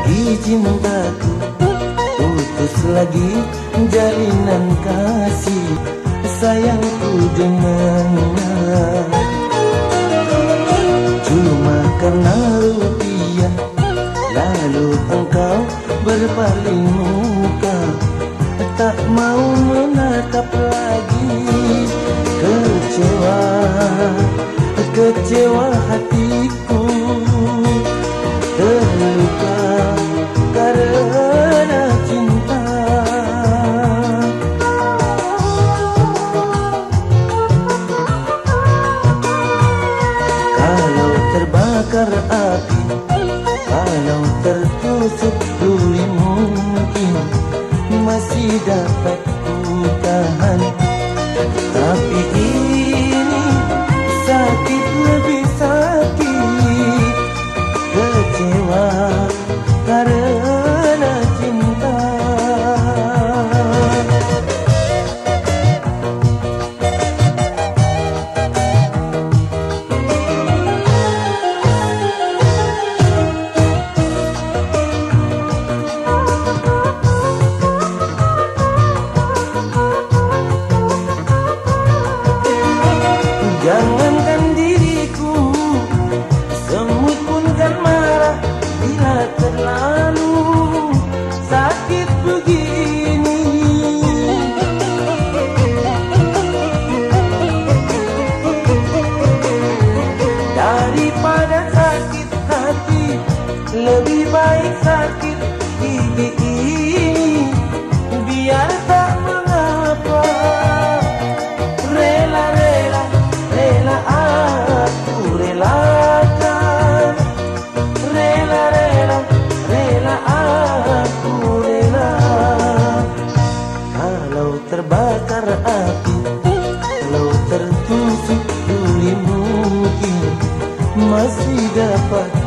di cintaku, putus lagi jalinan kasih sayangku dengannya. Cuma karena rupiah, lalu engkau berpaling muka, tak mau menatap lagi. Kecewa, kecewa hatiku, terluka karena cinta. Kalau terbakar api, kalau tertusuk duri, mungkin masih dapat ku tahan. Tapi ini sakit lebih sakit, kecewa karena cinta. Jangankan diriku, semut pun kan marah bila terlalu sakit begini. Daripada sakit hati, lebih baik sakit gigi ini. Biar tak mengapa, rela-rela, rela aku relakan. Rela-rela, rela aku rela. Kalau terbakar api, kalau tertusuk duri, mungkin masih dapat